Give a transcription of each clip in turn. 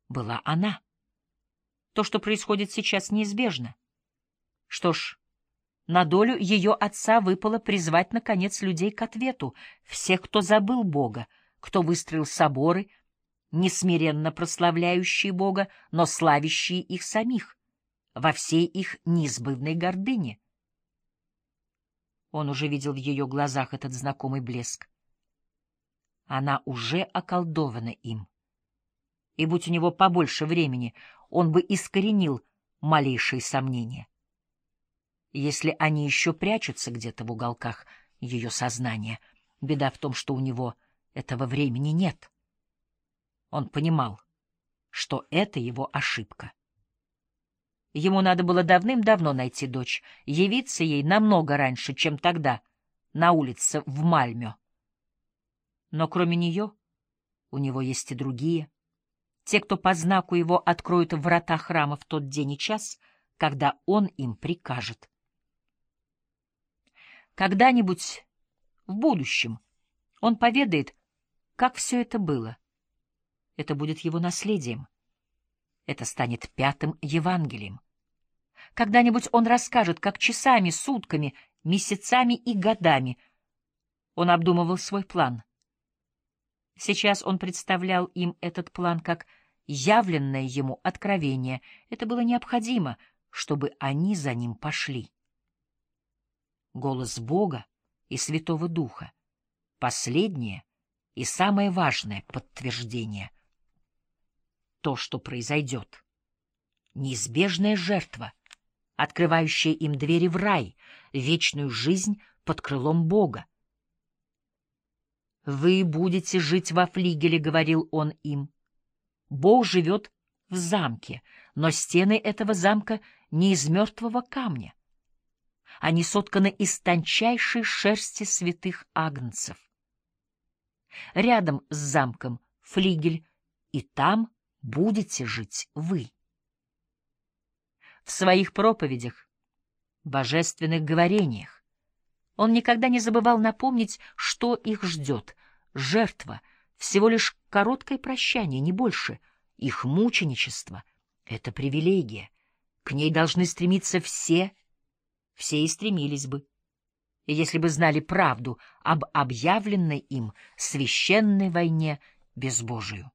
была она. То, что происходит сейчас, неизбежно. Что ж, на долю ее отца выпало призвать, наконец, людей к ответу, всех, кто забыл Бога, кто выстроил соборы, несмиренно прославляющие Бога, но славящие их самих, во всей их неизбывной гордыне. Он уже видел в ее глазах этот знакомый блеск. Она уже околдована им. И будь у него побольше времени, он бы искоренил малейшие сомнения. Если они еще прячутся где-то в уголках ее сознания, беда в том, что у него этого времени нет. Он понимал, что это его ошибка. Ему надо было давным-давно найти дочь, явиться ей намного раньше, чем тогда, на улице в Мальмё. Но кроме нее у него есть и другие. Те, кто по знаку его откроют врата храма в тот день и час, когда он им прикажет. Когда-нибудь в будущем он поведает, как все это было. Это будет его наследием. Это станет пятым Евангелием. Когда-нибудь он расскажет, как часами, сутками, месяцами и годами он обдумывал свой план. Сейчас он представлял им этот план как явленное ему откровение. Это было необходимо, чтобы они за ним пошли. Голос Бога и Святого Духа — последнее и самое важное подтверждение. То, что произойдет. Неизбежная жертва, открывающая им двери в рай, вечную жизнь под крылом Бога. «Вы будете жить во флигеле», — говорил он им. «Бог живет в замке, но стены этого замка не из мертвого камня. Они сотканы из тончайшей шерсти святых агнцев. Рядом с замком флигель, и там будете жить вы». В своих проповедях, божественных говорениях он никогда не забывал напомнить, что их ждет. Жертва — всего лишь короткое прощание, не больше. Их мученичество — это привилегия. К ней должны стремиться все и стремились бы, если бы знали правду об объявленной им священной войне безбожию.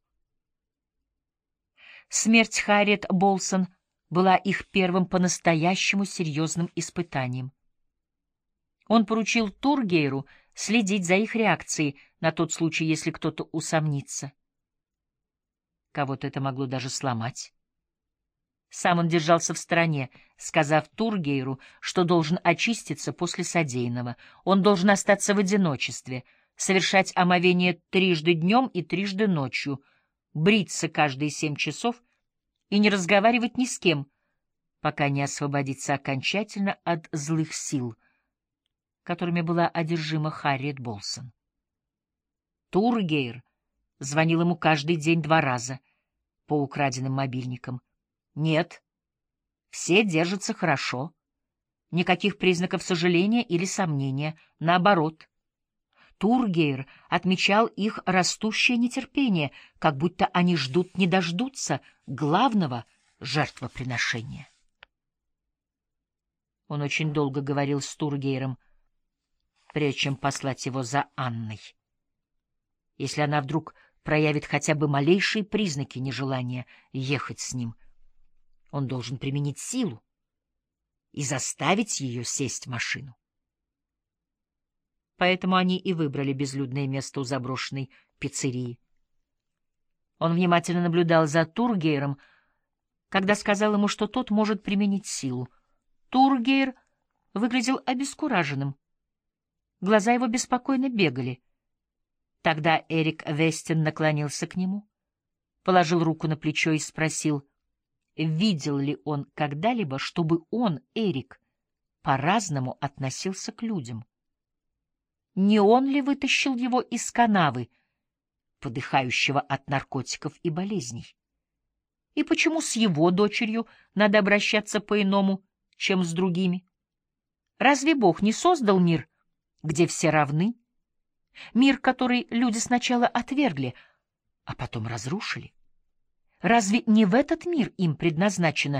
Смерть Харриет Болсон была их первым по-настоящему серьезным испытанием. Он поручил Тургейру следить за их реакцией на тот случай, если кто-то усомнится. Кого-то это могло даже сломать. Сам он держался в стороне, сказав Тургейру, что должен очиститься после содеянного. Он должен остаться в одиночестве, совершать омовение 3 днем и 3 ночью, бриться каждые 7 часов и не разговаривать ни с кем, пока не освободится окончательно от злых сил, которыми была одержима Харриет Болсон. Тургейр звонил ему каждый день 2 раза по украденным мобильникам. Нет, все держатся хорошо. Никаких признаков сожаления или сомнения. Наоборот. Тургейр отмечал их растущее нетерпение, как будто они ждут не дождутся главного жертвоприношения. Он очень долго говорил с Тургейром, прежде чем послать его за Анной. Если она вдруг проявит хотя бы малейшие признаки нежелания ехать с ним, он должен применить силу и заставить ее сесть в машину. Поэтому они и выбрали безлюдное место у заброшенной пиццерии. Он внимательно наблюдал за Тургейром, когда сказал ему, что тот может применить силу. Тургейр выглядел обескураженным. Глаза его беспокойно бегали. Тогда Эрик Вестин наклонился к нему, положил руку на плечо и спросил, видел ли он когда-либо, чтобы он, Эрик, по-разному относился к людям. Не он ли вытащил его из канавы, подыхающего от наркотиков и болезней? И почему с его дочерью надо обращаться по-иному, чем с другими? Разве Бог не создал мир, где все равны? Мир, который люди сначала отвергли, а потом разрушили. Разве не в этот мир им предназначено